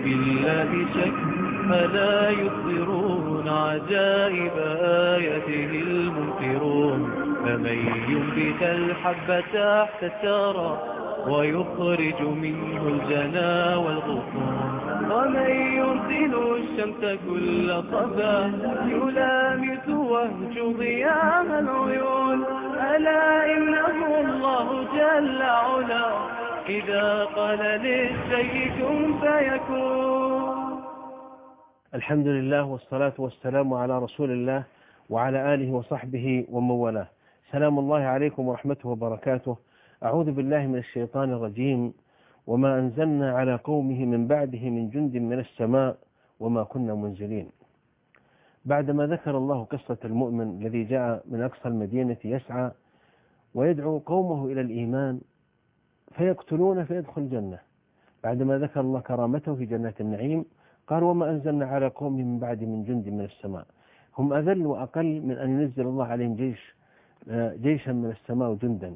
بالله شك ألا يبصرون عجائب آياته المنكرون فمن ينبت الحب تحت الثرى ويخرج منه الجنى والغصون ومن يرسل الشمس كل صبا يلامس وهج ضياء العيون ألا إنه الله جل علا إذا قال للشيء كن فيكون. الحمد لله والصلاة والسلام على رسول الله وعلى آله وصحبه ومن والاه. سلام الله عليكم ورحمته وبركاته. أعوذ بالله من الشيطان الرجيم. وما أنزلنا على قومه من بعده من جند من السماء وما كنا منزلين. بعدما ذكر الله قصة المؤمن الذي جاء من أقصى المدينة يسعى ويدعو قومه إلى الإيمان فيقتلون فيدخل الجنة، بعدما ذكر الله كرامته في جنات النعيم قال وما أنزلنا على قومه من بعد من جند من السماء. هم أذل وأقل من أن ينزل الله عليهم جيشا من السماء وجندا،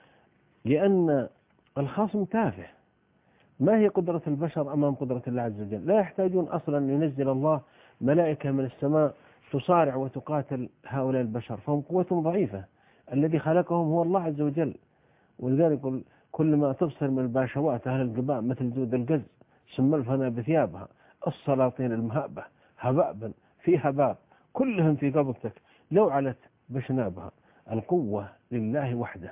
لأن الخصم تافه. ما هي قدرة البشر أمام قدرة الله عز وجل؟ لا يحتاجون أصلا أن ينزل الله ملائكة من السماء تصارع وتقاتل هؤلاء البشر، فهم قوتهم ضعيفة. الذي خلقهم هو الله عز وجل. ولذلك كل ما تبصر من الباشوات أهل القباء مثل جود القز سم الفنا بثيابها السلاطين المهابة هبابا في هباب كلهم في قبضتك لو علت بشنابها. القوة لله وحده.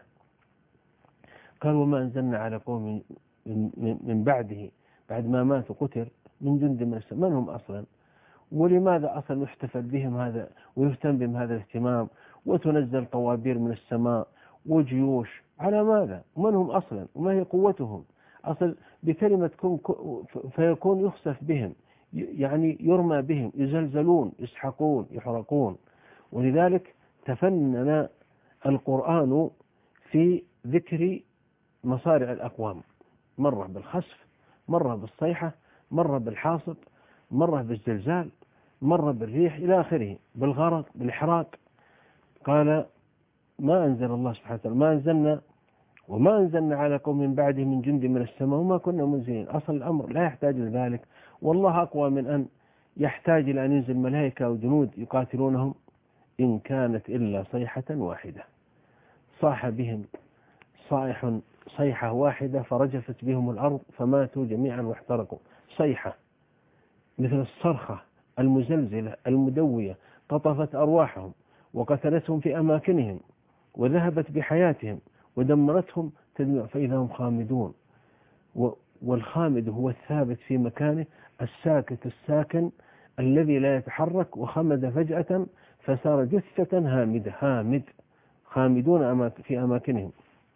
قال وما أنزلنا على قوم من بعده بعد ما ماتوا قتل من جند من السماء. من هم أصلا؟ ولماذا أصلا يحتفل بهم هذا ويهتم بهم هذا الاهتمام وتنزل طوابير من السماء وجيوش على ماذا؟ من هم أصلا وما هي قوتهم؟ أصل بكلمة كن فيكون يخسف بهم، يعني يرمى بهم، يزلزلون يسحقون يحرقون. ولذلك تفنن القرآن في ذكر مصارع الأقوام، مرة بالخسف، مرة بالصيحة، مرة بالحاصب، مرة بالزلزال، مرة بالريح إلى آخره، بالغرق بالإحراق. قال ما أنزل الله سبحانه وتعالى وما أنزلنا على قوم من بعده من جند من السماء وما كنا منزلين. أصل الأمر لا يحتاج لذلك، والله أقوى من أن يحتاج إلى أن ينزل ملائكة وجنود يقاتلونهم. إن كانت إلا صيحة واحدة صاح بهم صيحة واحدة فرجفت بهم الأرض فماتوا جميعا واحترقوا. صيحة مثل الصرخة المزلزلة المدوية قطفت أرواحهم وقتلتهم في أماكنهم وذهبت بحياتهم ودمرتهم تدمير فإذا هم خامدون. والخامد هو الثابت في مكانه، الساكت الساكن الذي لا يتحرك، وخمد فجأة فصار جثة هامد خامدون في أماكنهم.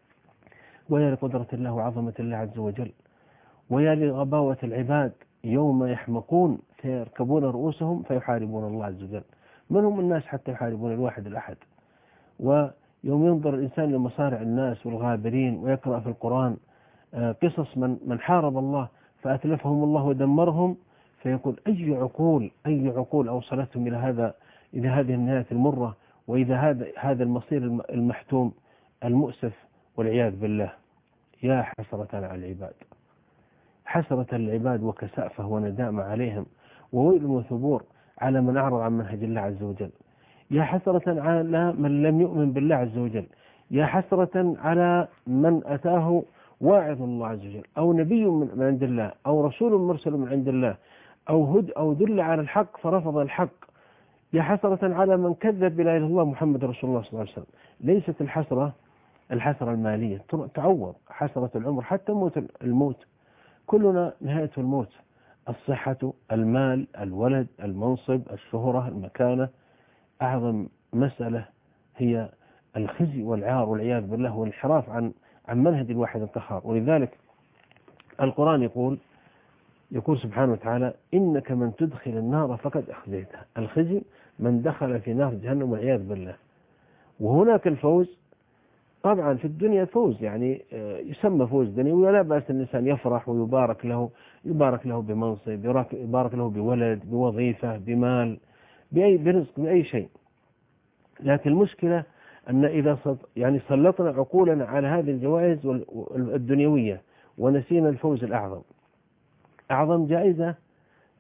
ويا لقدرة الله وعظمة الله عز وجل، ويا لغباوة العباد يوم يحمقون فيركبون رؤوسهم فيحاربون الله عز وجل. من هم الناس حتى يحاربون الواحد الأحد؟ ويوم ينظر الإنسان لمصارع الناس والغابرين ويقرأ في القرآن قصص من حارب الله فأتلفهم الله ودمرهم، فيقول أي عقول أوصلتهم إلى هذه النهاية المرة وإذا هذا المصير المحتوم المؤسف والعياذ بالله. يا حسرة على العباد، حسرة العباد وكسافة وندامة عليهم، وويل وثبور على من أعرض عن منهج الله عز وجل. يا حسرة على من لم يؤمن بالله عز وجل. يا حسرة على من أتاه واعظ الله عز وجل أو نبي من عند الله أو رسول مرسل من عند الله أو دل على الحق فرفض الحق. يا حسرة على من كذب بلا إله إلا الله محمد رسول الله صلى الله عليه وسلم. ليست الحسرة المالية تعوض، حسرة العمر حتى الموت كلنا نهاية الموت. الصحة، المال، الولد، المنصب، الشهرة، المكانة. أعظم مسألة هي الخزي والعار والعياذ بالله والانحراف عن منهج الواحد القهار. ولذلك القرآن يقول سبحانه وتعالى إنك من تدخل النار فقد أخزيته. الخزي من دخل في نار جهنم والعياذ بالله. وهناك الفوز طبعا في الدنيا فوز، يعني يسمى فوز دنيوي، ولا بأس الإنسان يفرح ويبارك له بمنصب، يبارك له بولد، بوظيفة، بمال، برزق، بأي شيء. لكن المشكلة أن إذا سلطنا عقولنا على هذه الجوائز الدنيوية ونسينا الفوز الأعظم. أعظم جائزة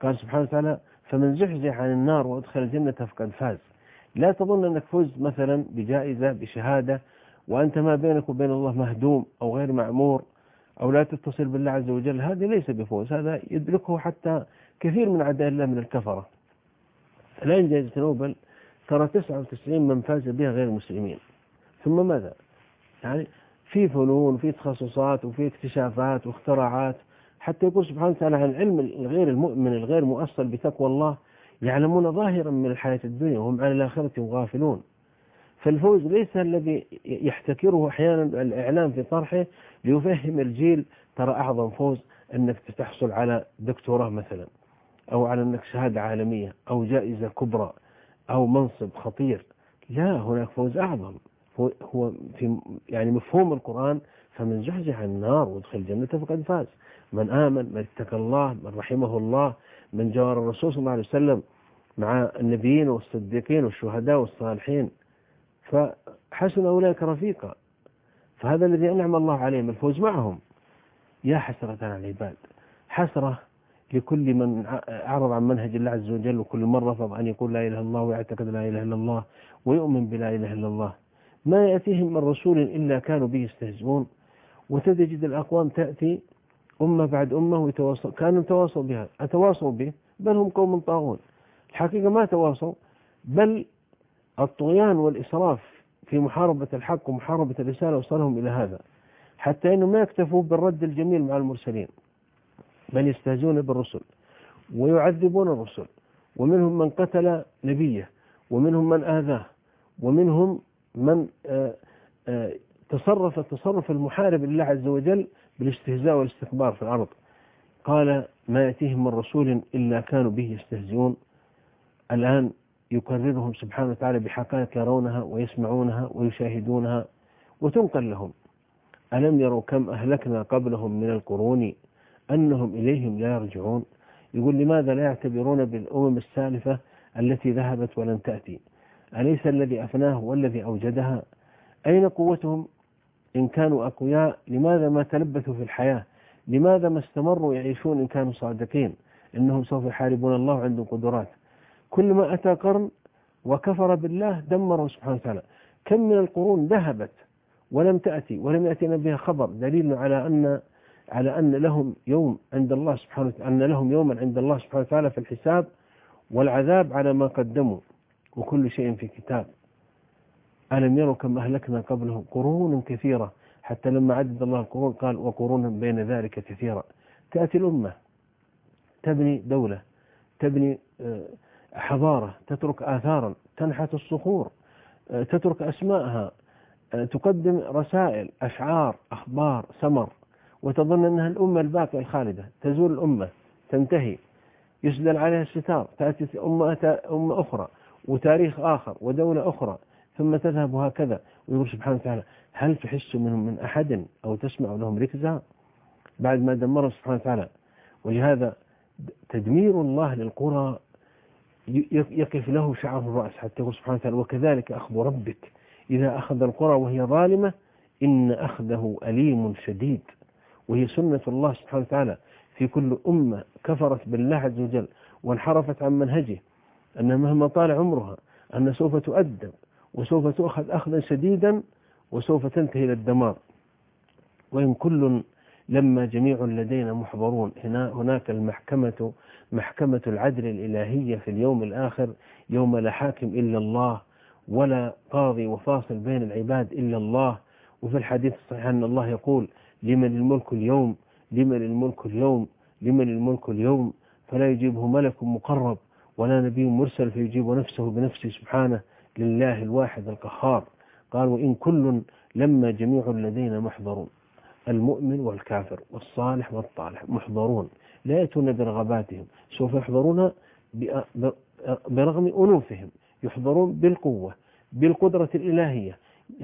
قال سبحانه وتعالى فمن زحزح عن النار وأدخل الجنة فقد فاز. لا تظن أنك فزت مثلا بجائزة بشهادة وأنت ما بينك وبين الله مهدوم أو غير معمور أو لا تتصل بالله عز وجل، هذا ليس بفوز، هذا يدركه حتى كثير من أعداء الله من الكفرة. الآن جائزة نوبل ترى 99 من فاز بها غير المسلمين، ثم ماذا؟ يعني في فنون في تخصصات وفي اكتشافات واختراعات، حتى يقول سبحانه وتعالى عن علم الغير المؤمن الغير مؤصل بتقوى الله يعلمون ظاهرا من الحياة الدنيا وهم عن الآخرة غافلون. فالفوز ليس الذي يحتكره أحيانا الإعلام في طرحه ليفهم الجيل ترى أعظم فوز أنك تحصل على دكتوراه مثلا، أو على أنك شهادة عالمية أو جائزة كبرى أو منصب خطير. لا، هناك فوز أعظم، هو في يعني مفهوم القرآن فمن زحزح عن النار وادخل الجنة فقد فاز. من آمن، من اتقى الله، من رحمه الله، من جوار الرسول صلى الله عليه وسلم مع النبيين والصديقين والشهداء والصالحين، فحسن أولئك رفيقا. فهذا الذي أنعم الله عليهم الفوز معهم. يا حسرة على العباد، حسرة لكل من أعرض عن منهج الله عز وجل، وكل من رفض أن يقول لا إله إلا الله ويعتقد لا إله إلا الله ويؤمن بلا إله إلا الله. ما يأتيهم من رسول إلا كانوا به يستهزئون. وتجد الأقوام تأتي أمة بعد أمة كانوا تواصوا بها، أتواصوا به، بل هم قوم طاغون. الحقيقة ما تواصوا، بل الطغيان والإسراف في محاربة الحق ومحاربة الرسالة وصلهم إلى هذا، حتى أنهم ما يكتفوا بالرد الجميل مع المرسلين، بل يستهزئون بالرسل ويعذبون الرسل، ومنهم من قتل نبيه، ومنهم من آذاه، ومنهم من تصرف المحارب لله عز وجل بالاستهزاء والاستكبار في الأرض. قال ما يأتيهم من رسول إلا كانوا به يستهزئون. الآن يكررهم سبحانه وتعالى بحقائق يرونها ويسمعونها ويشاهدونها وتنقل لهم. ألم يروا كم أهلكنا قبلهم من القرون أنهم إليهم لا يرجعون. يقول لماذا لا يعتبرون بالأمم السالفة التي ذهبت ولن تأتي؟ أليس الذي أفناه والذي أوجدها؟ أين قوتهم إن كانوا أقوياء؟ لماذا ما تلبثوا في الحياة؟ لماذا ما استمروا يعيشون إن كانوا صادقين إنهم سوف يحاربون الله عندهم قدرات؟ كل ما أتى قرن وكفر بالله دمره سبحانه وتعالى. كم من القرون ذهبت ولم تأتي ولم يأتينا بها خبر، دليل على أن لهم يوم عند الله سبحانه وتعالى، أن لهم يوما عند الله سبحانه وتعالى في الحساب والعذاب على ما قدموا، وكل شيء في كتاب. ألم يروا كم أهلكنا قبلهم قرون كثيرة، حتى لما عدد الله القرون قال وقرون بين ذلك كثيرة. تأتي الأمة تبني دولة، تبني حضارة، تترك آثارا، تنحت الصخور، تترك أسماءها، تقدم رسائل، أشعار، أخبار، سمر، وتظن أنها الأمة الباقية الخالدة. تزول الأمة، تنتهي، يسدل عليها الستار، تأتي أمة أخرى وتاريخ آخر ودولة أخرى، ثم تذهب هكذا. ويقول سبحانه وتعالى هل تحس منهم من أحد أو تسمع لهم ركزا بعد ما دمره سبحانه وتعالى. ولهذا تدمير الله للقرى يقف له شعر الرأس، حتى يقول سبحانه وتعالى وكذلك أخذ ربك إذا أخذ القرى وهي ظالمة إن أخذه أليم شديد. وهي سنة الله سبحانه وتعالى في كل أمة كفرت بالله عز وجل وانحرفت عن منهجه، أن مهما طال عمرها أن سوف تؤدب وسوف تأخذ أخذا شديدا وسوف تنتهي إلى الدمار. وإن كل لما جميع لدينا محضرون. هناك المحكمة، محكمة العدل الإلهية في اليوم الآخر، يوم لا حاكم إلا الله ولا قاضي وفاصل بين العباد إلا الله. وفي الحديث الصحيح أن الله يقول لمن الملك اليوم، لمن الملك اليوم، لمن الملك اليوم، فلا يجيبه ملك مقرب ولا نبي مرسل فيجيب نفسه بنفسه سبحانه، لله الواحد القهار. قال وإن كل لما جميع لدينا محضرون. المؤمن والكافر والصالح والطالح محضرون، لا يأتون برغباتهم، سوف يحضرون برغم أنوفهم، يحضرون بالقوة بالقدرة الإلهية.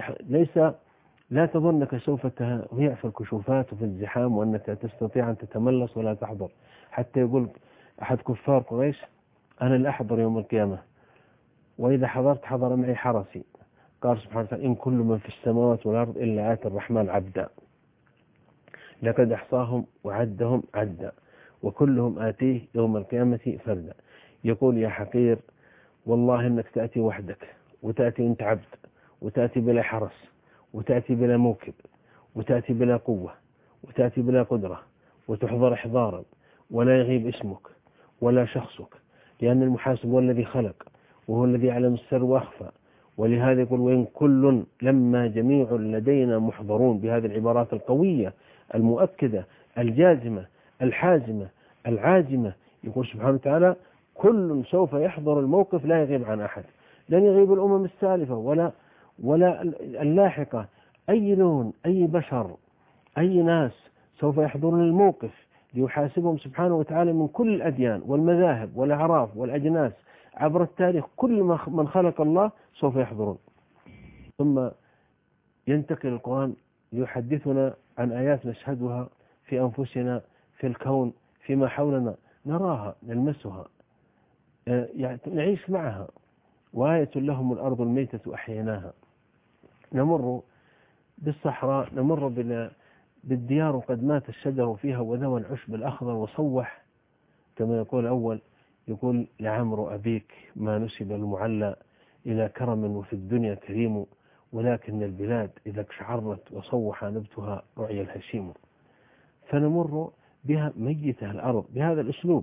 لا تظنك سوف تضيع في الكشوفات وفي الزحام وأنك تستطيع أن تتملص ولا تحضر. حتى يقول أحد كفار قريش أنا لا أحضر يوم القيامة، وإذا حضرت حضر معي حرسي. قال سبحانه وتعالى إن كل من في السماوات والأرض إلا آتي الرحمن عبدا، لقد أحصاهم وعدهم عدا وكلهم آتيه يوم القيامة فردا. يقول يا حقير والله إنك تأتي وحدك، وتأتي أنت عبد، وتأتي بلا حرس، وتأتي بلا موكب، وتأتي بلا قوة، وتأتي بلا قدرة، وتحضر إحضارا، ولا يغيب اسمك ولا شخصك، لأن المحاسب هو الذي خلق، وهو الذي يعلم السر وأخفى. ولهذا يقول وإن كل لما جميع لدينا محضرون، بهذه العبارات القوية المؤكدة الجازمة الحازمة العازمة. يقول سبحانه وتعالى كل سوف يحضر الموقف، لا يغيب عن أحد، لن يغيب الأمم السالفة ولا اللاحقة، أي لون، أي بشر، أي ناس سوف يحضرون الموقف ليحاسبهم سبحانه وتعالى من كل الأديان والمذاهب والأعراف والأجناس عبر التاريخ. كل من خلق الله سوف يحضرون. ثم ينتقل القرآن ليحدثنا عن آيات نشهدها في أنفسنا، في الكون، فيما حولنا، نراها نلمسها، يعني نعيش معها. وآية لهم الأرض الميتة أحييناها. نمر بالصحراء، نمر بالديار قد مات الشجر فيها وذوى العشب الأخضر وصوح، كما يقول الأول، يقول لعمر أبيك ما نسب المعلى إلى كرم وفي الدنيا كريم، ولكن البلاد إذا اقشعرت وصوح نبتها رعي الهشيم. فنمر بها ميتة الأرض بهذا الأسلوب.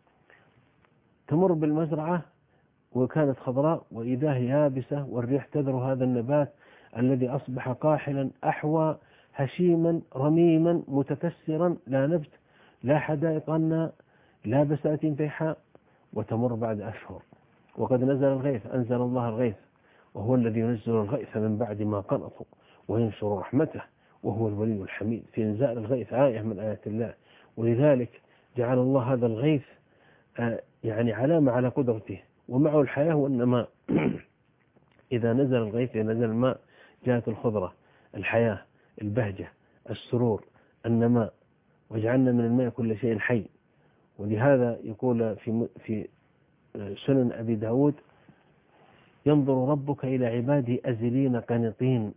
تمر بالمزرعة وكانت خضراء وإذا هي يابسة، والريح تذر هذا النبات الذي أصبح قاحلا أحوى هشيما رميما متكسرا، لا نبت لا حدائق غنى لا بساتين فيحاء. وتمر بعد أشهر وقد نزل الغيث، أنزل الله الغيث، وهو الذي ينزل الغيث من بعد ما قنطوا وينشر رحمته وهو الولي الحميد. في إنزال الغيث آية من آيات الله، ولذلك جعل الله هذا الغيث يعني علامة على قدرته، ومعه الحياة والنماء. إذا نزل الغيث، إذا نزل الماء، جاءت الخضرة، الحياة، البهجة، السرور، النماء. وجعلنا من الماء كل شيء حي. ولهذا يقول في سنن أبي داود ينظر ربك إلى عباده أزلين قنطين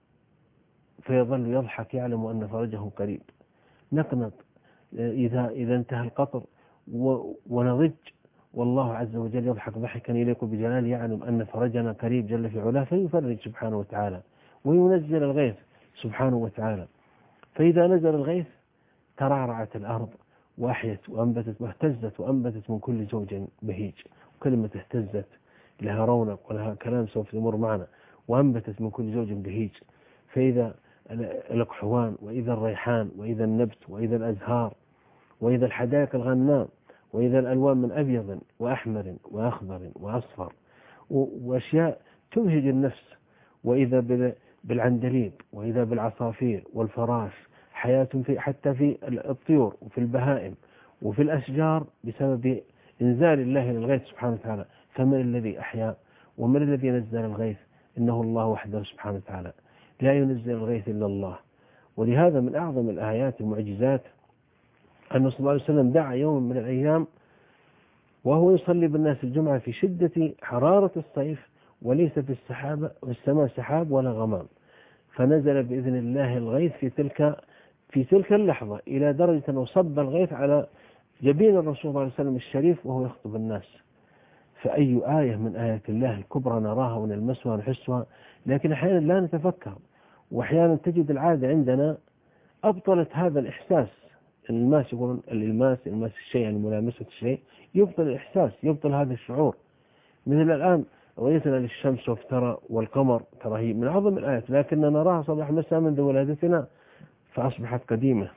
فيظل يضحك يعلم أن فرجهم قريب. نقنط إذا انتهى القطر ونضج، والله عز وجل يضحك ضحكا يليق بجلاله يعلم أن فرجنا قريب جل في علاه، فيفرج سبحانه وتعالى وينزل الغيث سبحانه وتعالى. فإذا نزل الغيث ترعرعت الأرض وأحيت وأنبتت واهتزت وأنبتت من كل زوج بهيج. وكلمة اهتزت لها رونق ولها كلام سوف يمر معنا. وأنبتت من كل زوج بهيج. فإذا الأقحوان وإذا الريحان وإذا النبت وإذا الأزهار وإذا الحدائق الغنام وإذا الألوان من أبيض وأحمر وأخضر وأصفر وأشياء تبهج النفس. وإذا بالعندليب وإذا بالعصافير والفراش، حياة حتى في الطيور وفي البهائم وفي الأشجار بسبب إنزال الله للغيث سبحانه وتعالى. فمن الذي أحيا ومن الذي نزل الغيث؟ إنه الله وحده سبحانه وتعالى، لا ينزل الغيث إلا الله. ولهذا من أعظم الآيات المعجزات أن صلى الله عليه وسلم دعا يوم من الأيام وهو يصلي بالناس الجمعة في شدة حرارة الصيف، وليس في السماء سحاب ولا غمام، فنزل بإذن الله الغيث في تلك اللحظة، إلى درجة أنه صب الغيث على جبين الرسول صلى الله عليه وسلم الشريف وهو يخطب الناس. فأي آية من آيات الله الكبرى نراها ونلمسها ونحسها، لكن أحيانا لا نتفكر. وأحيانا تجد العادة عندنا أبطلت هذا الإحساس. الناس يقولون الإلماس الشيء، يعني ملامسة الشيء، يبطل الإحساس، يبطل هذا الشعور. مثل الآن رؤيتنا للشمس وافترى والقمر، ترى هي من أعظم الآيات، لكننا نراها صباح مساء منذ ولادتنا فأصبحت قديمة.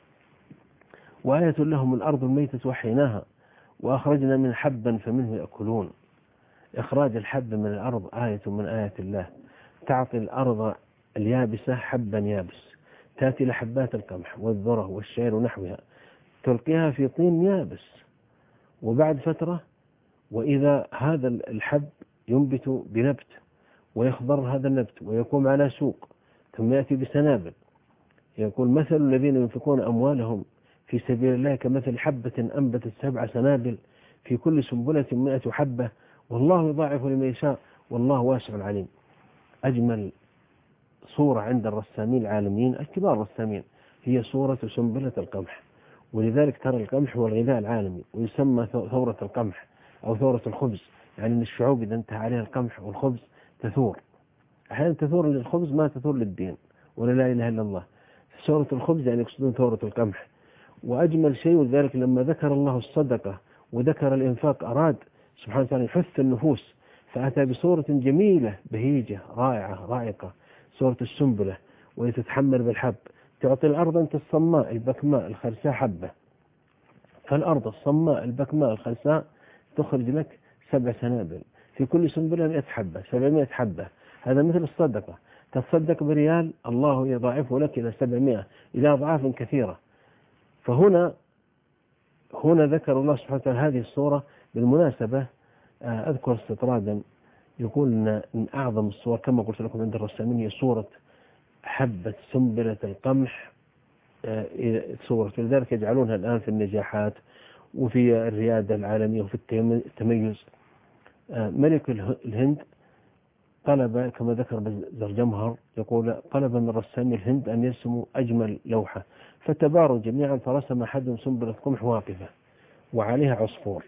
وآية لهم الأرض الميتة وحيناها وأخرجنا من حبا فمنه يأكلون. إخراج الحب من الأرض آية من آيات الله. تعطي الأرض اليابسة حبا يابس، تأتي لحبات القمح والذرة والشعير ونحوها، تلقيها في طين يابس، وبعد فترة وإذا هذا الحب ينبت بنبت ويخضر هذا النبت ويقوم على سوق، ثم يأتي بسنابل. يقول مثل الذين ينفقون أموالهم في سبيل الله كمثل حبة أنبتت 7 سنابل في كل سنبلة 100 حبة والله يضاعف لمن يشاء والله واسع عليم. أجمل صورة عند الرسامين العالميين الكبار الرسامين هي صورة سنبلة القمح، ولذلك ترى القمح هو الغذاء العالمي، ويسمى ثورة القمح أو ثورة الخبز، يعني أن الشعوب إذا انتهى عليها القمح والخبز تثور. أحيانا تثور للخبز ما تثور للدين ولا لا إله إلا الله. ثورة الخبز يعني يقصدون ثورة القمح. وأجمل شيء، وذلك لما ذكر الله الصدقة وذكر الإنفاق أراد سبحانه وتعالى يحث النفوس، فأتى بصورة جميلة بهيجة رائعة رائقة، صورة السنبلة وهي تتحمل بالحب، تعطي الأرض أنت الصماء البكماء الخرساء حبة، فالأرض الصماء البكماء الخرساء تخرج لك 7 سنابل، في كل سنبلة 100 حبة، 700 حبة. هذا مثل الصدقة، تصدق بريال الله يضاعفه لك إلى 700 إلى أضعاف كثيرة. فهنا ذكر الله سبحانه وتعالى هذه الصورة. بالمناسبة أذكر استطرادا يقول إن أعظم الصور كما قلت لكم عند الرسامين هي صورة حبة سنبلة القمح صورة، ولذلك يجعلونها الآن في النجاحات وفي الريادة العالمية وفي التميز. ملك الهند طلب كما ذكر زرجمهر يقول طلب من رسامي الهند أن يرسموا أجمل لوحة، فتباروا جميعا فرسم أحدهم سنبلة قمح واقفة وعليها عصفور،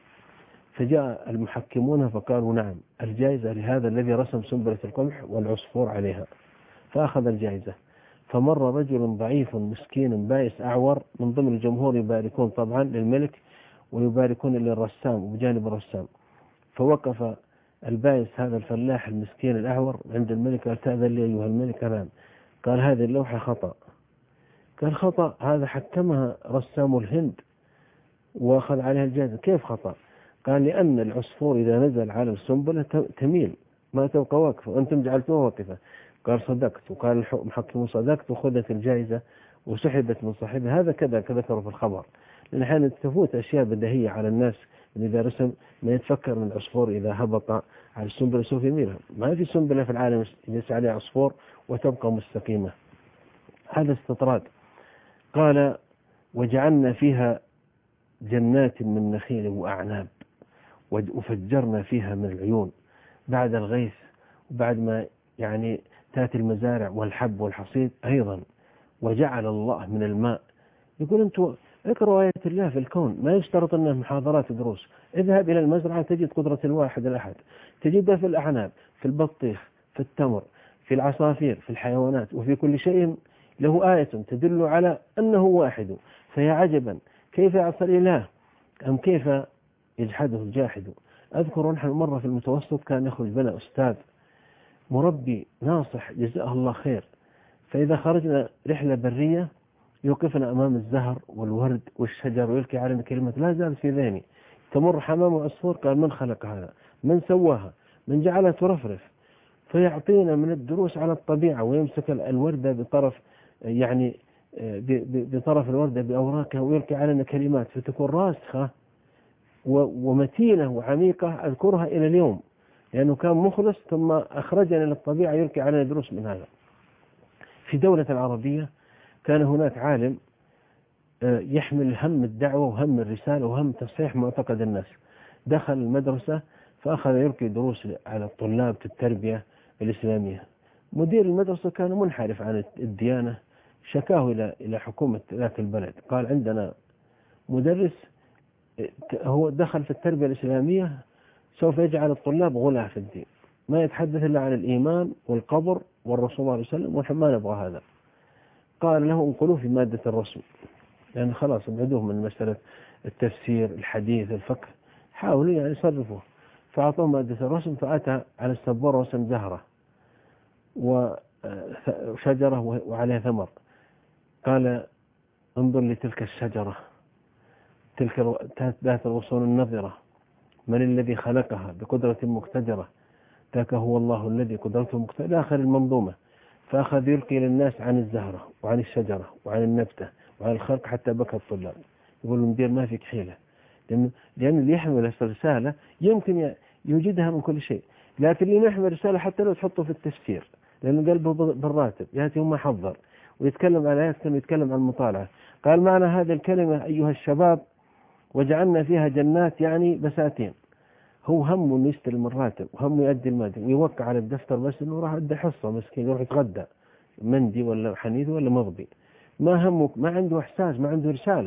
فجاء المحكمون فقالوا نعم الجائزة لهذا الذي رسم سنبلة القمح والعصفور عليها، فأخذ الجائزة. فمر رجل ضعيف مسكين بائس أعور من ضمن الجمهور يباركون طبعا للملك ويباركون للرسام وبجانب الرسام، فوقف البائس هذا الفلاح المسكين الأعور عند الملك قال تأذن لي أيها الملك؟ نعم. قال هذه اللوحة خطأ. قال خطأ؟ هذا حكمها رسام الهند وأخذ عليها الجائزة. كيف خطأ؟ قال لأن العصفور إذا نزل على السنبلة تميل ما تبقى واقفة وأنتم جعلتوها واقفة. قال صدقت. وقال المحكم صدقت، وخذت الجائزة وسحبت من صاحبها. هذا كذا ذكروا في الخبر، لأن أحيانا تفوت أشياء بديهية على الناس، إذا رسم ما يتفكر من العصفور إذا هبط على السنبلة سوف يميلها. ما في سنبلة في العالم يجلس عليها عصفور وتبقى مستقيمة. هذا استطراد. قال وجعلنا فيها جنات من نخيل وأعناب وفجرنا فيها من العيون بعد الغيث، وبعد ما يعني تأتي المزارع والحب والحصيد أيضا. وجعل الله من الماء. يقول أنتم اقرأوا آيات الله في الكون، ما يشترط أنها محاضرات ودروس. اذهب إلى المزرعة تجد قدرة الواحد الأحد، تجدها في الأعناب، في البطيخ، في التمر، في العصافير، في الحيوانات، وفي كل شيء له آية تدل على أنه واحد. فيا عجبا كيف يعصى الإله أم كيف يجحده الجاحد. أذكر نحن مرة في المتوسط كان يخرج بنا أستاذ مربي ناصح جزاه الله خير، فإذا خرجنا رحلة برية يوقفنا أمام الزهر والورد والشجر ويلقي علينا كلمة لا زالت في ذهني، تمر حمام وعصفور قال من خلق هذا؟ من سواها؟ من جعلها ترفرف؟ فيعطينا من الدروس على الطبيعة، ويمسك الوردة بطرف يعني بطرف الوردة بأوراقها ويلقي علينا كلمات فتكون راسخة ومتينة وعميقة أذكرها إلى اليوم، لأنه كان مخلص ثم أخرجنا للطبيعة يلقي علينا دروس من هذا. في دولة العربية كان هناك عالم يحمل هم الدعوة وهم الرسالة وهم تصحيح معتقد الناس، دخل المدرسة فأخذ يلقي دروس على الطلاب في التربية الإسلامية. مدير المدرسة كان منحرف عن الديانة، شكاه إلى حكومة ذاك البلد، قال عندنا مدرس هو دخل في التربية الإسلامية سوف يجعل الطلاب غلاة في الدين، ما يتحدث إلا عن الإيمان والقبر والرسول صلى الله عليه وسلم، ونحن ما نبغى هذا. قال له انقلوه في مادة الرسم، لأن خلاص ابعدوه من مسألة التفسير الحديث الفقه، حاولوا يعني يصرفوه. فأعطوه مادة الرسم، فأتى على السبورة رسم زهرة وشجرة وعليها ثمر. قال انظر لتلك الشجرة، تلك ذات الغصون النضرة، من الذي خلقها بقدرة مقتدرة؟ ذاك هو الله الذي قدرته مقتدرة إلى آخر المنظومة. فأخذ يلقي للناس عن الزهرة وعن الشجرة وعن النبتة وعن الخلق حتى بكى الطلاب. يقول المدير ما فيك حيلة، لأن اللي يحمل رسالة يمكن يوجدها من كل شيء، لكن اللي يحمل رسالة حتى لو تحطه في التفسير لأنه قلبه بالراتب يأتي وما حضر ويتكلم على آيات كما يتكلم عن المطالعة. قال معنى هذه الكلمة أيها الشباب وجعلنا فيها جنات يعني بساتين. هو همه انه يستلم الراتب وهمه يؤدي المادة ويوقع على الدفتر بس انه راح ادي حصة مسكين يروح يتغدى مندي ولا حنيذ ولا مغبي، ما همه، ما عنده احساس، ما عنده رسالة.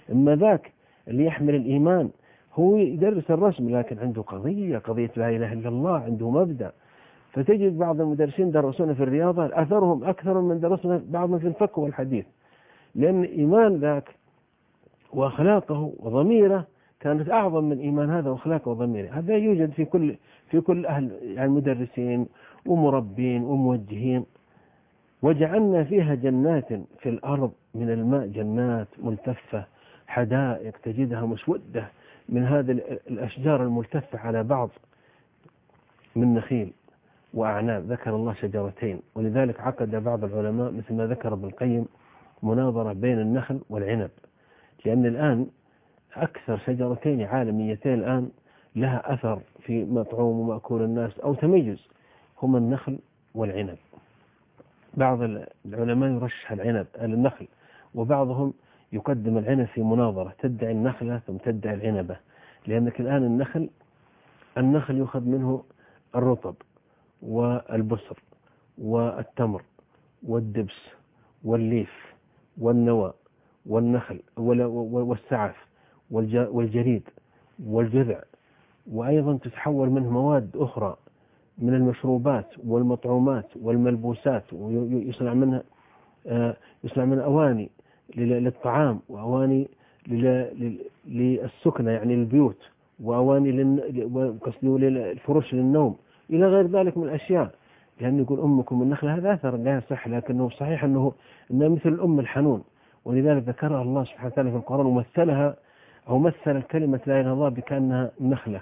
إما ذاك اللي يحمل الإيمان هو يدرس الرسم لكن عنده قضية لا إله إلا الله، عنده مبدأ. فتجد بعض المدرسين درسونا في الرياضة أثرهم أكثر من درسنا بعضهم في الفقه والحديث، لأن إيمان ذاك وأخلاقه وضميره كانت أعظم من إيمان هذا وأخلاقه وضميره. هذا يوجد في كل أهل يعني مدرسين ومربين وموجهين. وجعلنا فيها جنات في الأرض من الماء، جنات ملتفة، حدائق تجدها مسودة من هذه الأشجار الملتفة على بعض من نخيل وأعناب. ذكر الله شجرتين، ولذلك عقد بعض العلماء مثل ما ذكر ابن القيم مناظرة بين النخل والعنب، لأن الآن أكثر شجرتين عالميتين الآن لها أثر في مطعوم ومأكول الناس أو تميز هما النخل والعنب. بعض العلماء يرشح النخل، وبعضهم يقدم العنب في مناظرة، تدعي النخلة ثم تدعي العنبة، لأنك الآن النخل يؤخذ منه الرطب والبصر والتمر والدبس والليف والنوى والنخل والسعف والجريد والجذع، وأيضا تتحول منه مواد أخرى من المشروبات والمطعومات والملبوسات، ويصنع منها أواني للطعام، وأواني للسكنة يعني البيوت، وأواني للفرش للنوم إلى غير ذلك من الأشياء. لأن يقول أمكم النخلة، هذا أثر لا يصح، لكنه صحيح أنه مثل الأم الحنون، ولذلك ذكرها الله سبحانه وتعالى في القرآن ومثلها أو مثل الكلمة لا إله إلا الله بكأنها نخلة.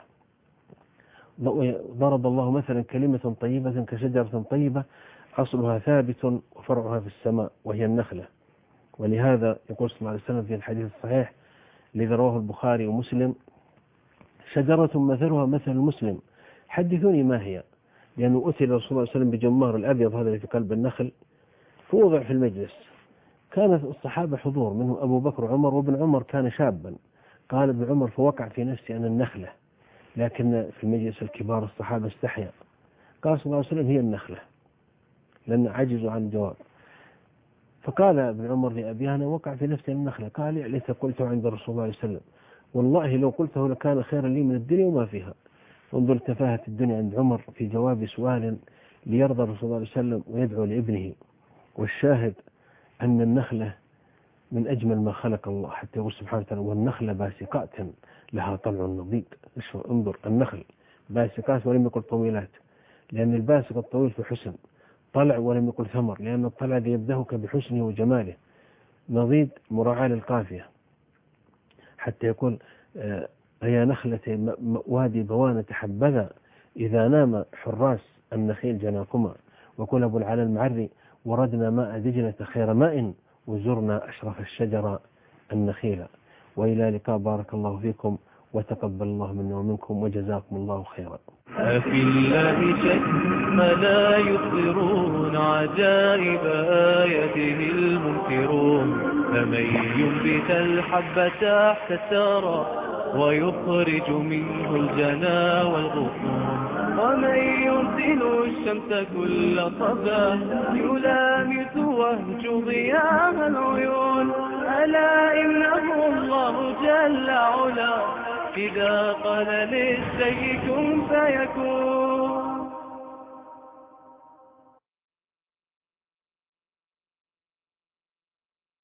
ضرب الله مثلا كلمة طيبة كشجرة طيبة أصلها ثابت وفرعها في السماء وهي النخلة. ولهذا يقول صلى الله عليه وسلم في الحديث الصحيح الذي رواه البخاري ومسلم: شجرة مثلها مثل المسلم، حدثوني ما هي. لأنه أتي رسول الله صلى الله عليه وسلم بجمار الأبيض هذا في قلب النخل، فوضع في المجلس. كانت الصحابة حضور، منه أبو بكر وعمر، وابن عمر كان شابا. قال ابن عمر: فوقع في نفسي أنا النخلة، لكن في المجلس الكبار الصحابة استحيا. قال صلى الله عليه وسلم: هي النخلة، لأن عجزوا عن الجواب. فقال ابن عمر لأبيه: أنا وقع في نفسي النخلة. قال: يا ليت قلته عند رسول الله صلى الله عليه وسلم، والله لو قلته لكان خيرا لي من الدنيا وما فيها. انظر تفاهة الدنيا عند عمر في جواب سؤال ليرضى الرسول صلى الله عليه وسلم ويدعو لابنه. والشاهد أن النخلة من أجمل ما خلق الله، حتى يقول سبحانه وتعالى: والنخلة باسقات لها طلع نضيد. انظر، النخل باسقات ولم يقل طويلات، لأن الباسق الطويل في حسن، طلع ولم يقل ثمر، لأن الطلع يبدهك بحسنه وجماله، نضيد مراعاة للقافية. حتى يقول: هي نخلة وادي بوانة حبذا إذا نام حراس النخيل جناكما. وقال أبو العلا المعري: وردنا ماء دجلة خير ماء وزرنا أشرف الشجرة النخيلة. وإلى لقاء، بارك الله فيكم وتقبل الله منا ومنكم وجزاكم الله خيرا. أفي الله شك لا يخبرون عجائب آياته المنكرون. فمن ينبت الحب تحت الثرى ويخرج منه الجنا والغصون، ومن يرسل الشمس كل صباح يلامس وهج ضياء العيون. ألا إنه الله جل علا إذا قال للشيء كن فيكون.